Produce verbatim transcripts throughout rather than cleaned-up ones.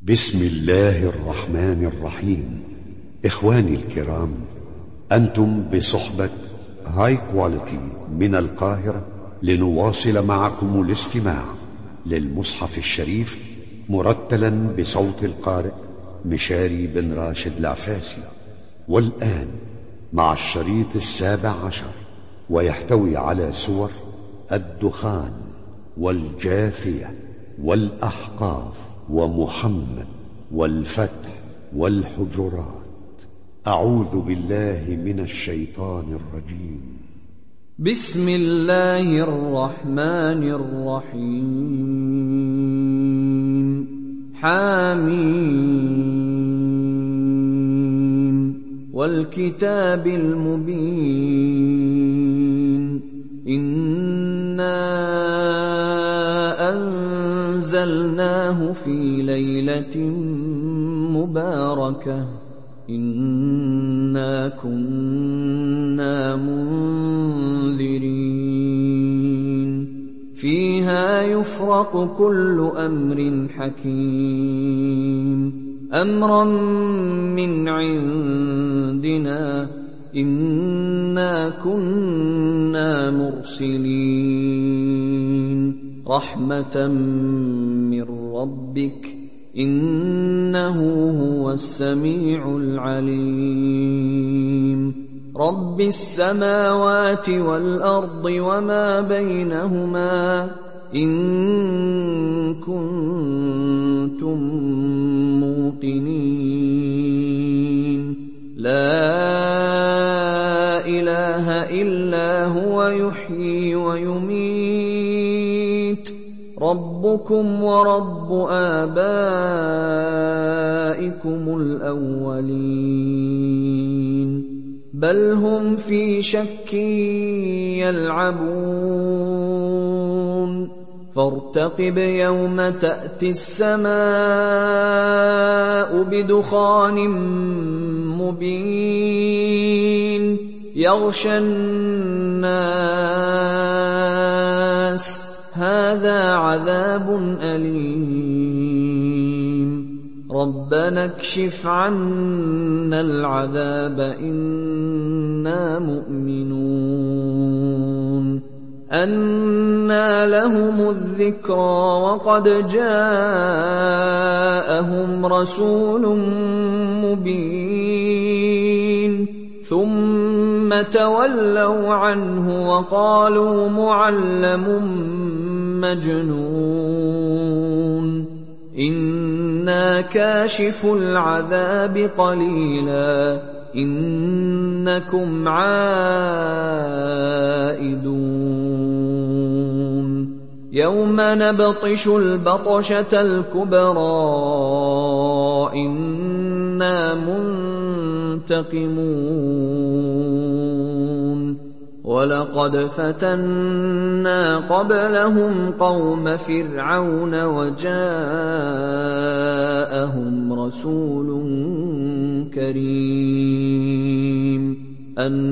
بسم الله الرحمن الرحيم. إخواني الكرام، أنتم بصحبة هاي كواليتي من القاهرة لنواصل معكم الاستماع للمصحف الشريف مرتلا بصوت القارئ مشاري بن راشد العفاسي. والآن مع الشريط السابع عشر، ويحتوي على سور الدخان والجاثية والأحقاف ومحمد والفتح والحجرات. أعوذ بالله من الشيطان الرجيم. بسم الله الرحمن الرحيم. حاميم والكتاب المبين. إنا أنزلناه في ليلة مباركة إنا كنا منذرين فيها يفرق كل أمر حكيم أمرا من عندنا إنا كنا مرسلين رحمة من ربك إنه هو السميع العليم رب السماوات والأرض وما بينهما إن كنتم موقنين لا إله إلا هو يحيي ويميت ربكم ورب آبائكم الأولين بل هم في شك يلعبون فارتقب يوم تأتي السماء بدخان مبين يغشى الناس هذا عذاب أليم ربنا اكشف عنا العذاب إنا مؤمنون أنى لهم الذكرى وقد جاءهم رسول مبين ثم تولوا عنه وقالوا معلم مجنون إنا كاشف العذاب قليلا إنكم عائدون يوم نبطش البطشة الكبرى إنا منتقمون ولقد فتنا قبلهم قوم فرعون وجاءهم رسول كريم أن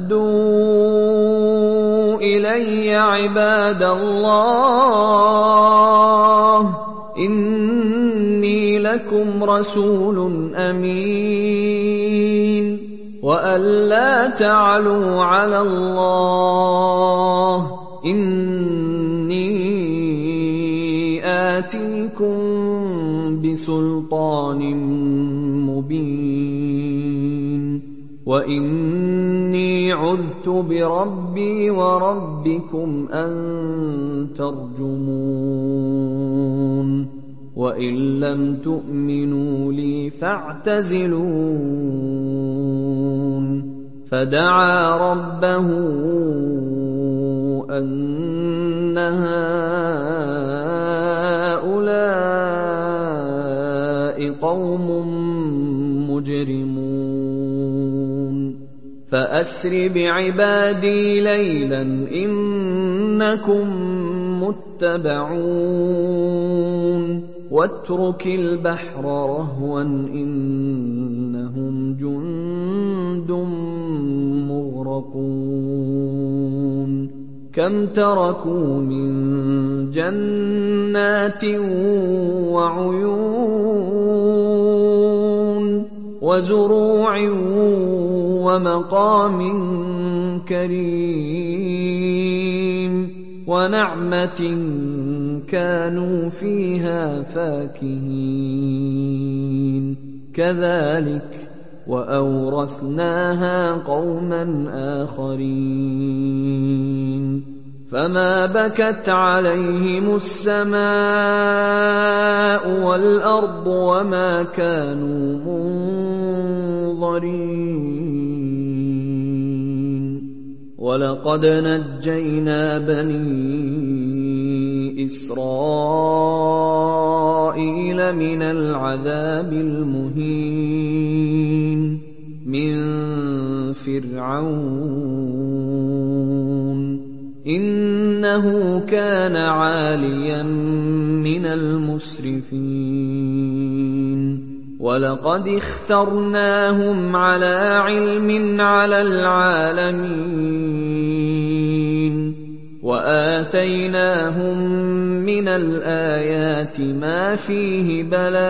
أدوا إلي عباد الله إني لكم رسول أمين وأن لا تعلوا على الله إني آتيكم بسلطان مبين وإني عذت بربي وربكم أن ترجمون وإن لم تؤمنوا لي فاعتزلون فدعا ربه أن هؤلاء قوم مجرمون فأسر بعبادي ليلا إنكم متبعون واترك البحر رهوا إنهم جند مغرقون كم تركوا من جنات وعيون وزروع ومقام كريم ونعمة كانوا فيها فاكهين كذلك وأورثناها قوما آخرين فما بكت عليهم السماء والأرض وما كانوا منظرين ولقد نجينا بني إسرائيل من العذاب المهين من فرعون إنه كان عاليا من المسرفين ولقد اخترناهم على علم على العالمين وآتيناهم من الآيات ما فيه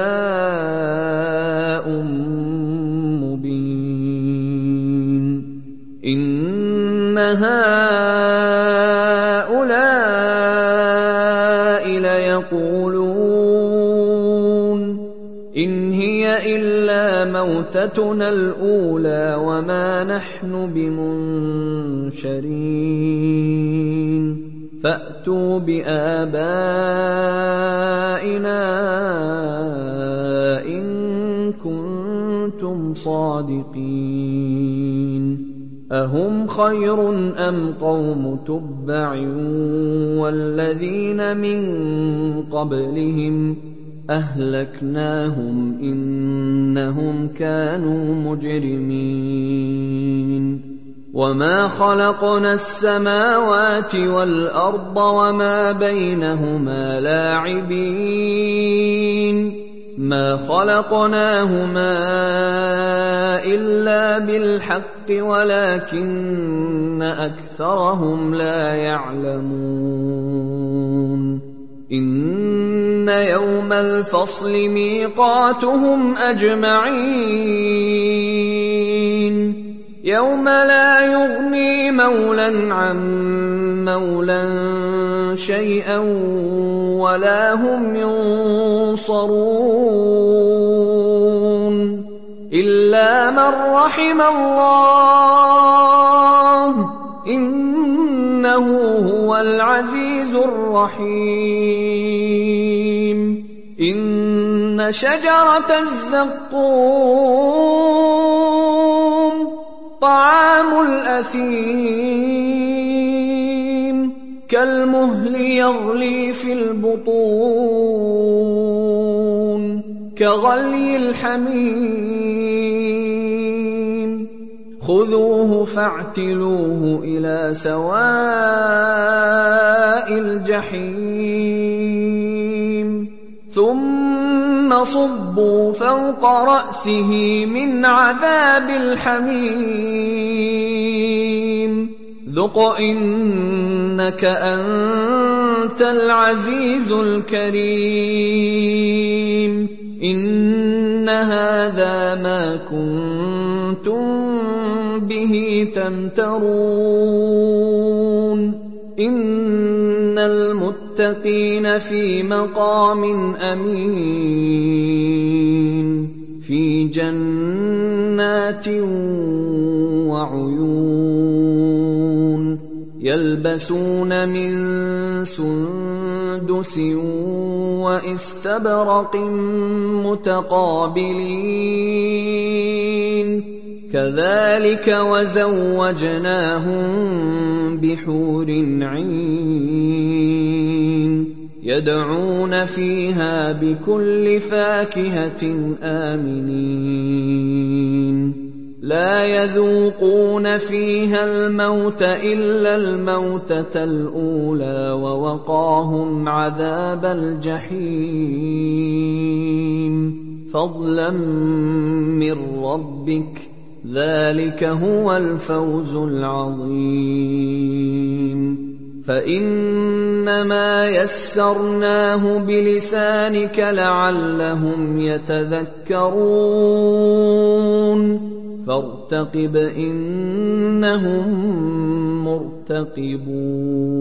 بلاء مبين إن هؤلاء ليقولون إن هي إلا موتتنا الأولى وما نحن بمنشرين فأتوا بآبائنا إن كنتم صادقين أهم خير أم قوم تبع والذين من قبلهم أهلكناهم إنهم كانوا مجرمين وما خلقنا السماوات والأرض وما بينهما لاعبين ما خلقناهما إلا بالحق ولكن أكثرهم لا يعلمون إن يوم الفصل ميقاتهم أجمعين يوم لا يغني مولى عن مولى شيئا ولا هم ينصرون إلا من رحم الله إنه هو العزيز الرحيم إن شجرة الزقوم طعام الأثيم كالمهل يغلي في البطون كغلي الحميم خذوه فاعتلوه إلى سواء الجحيم ثم صبوا فوق رأسه من عذاب الحميم ذق إنك أنت العزيز الكريم إن هذا ما كنتم به تمترون إن المتقين في مقام أمين في جنات وعيون يلبسون من سندس واستبرق متقابلين كذلك وزوجناهم بحور عين يدعون فيها بكل فاكهة آمنين لا يذوقون فيها الموت إلا الموتة الأولى ووقاهم عذاب الجحيم فضلا من ربك ذلك هو الفوز العظيم فإنما يسرناه بلسانك لعلهم يتذكرون فارتقب إنهم مرتقبون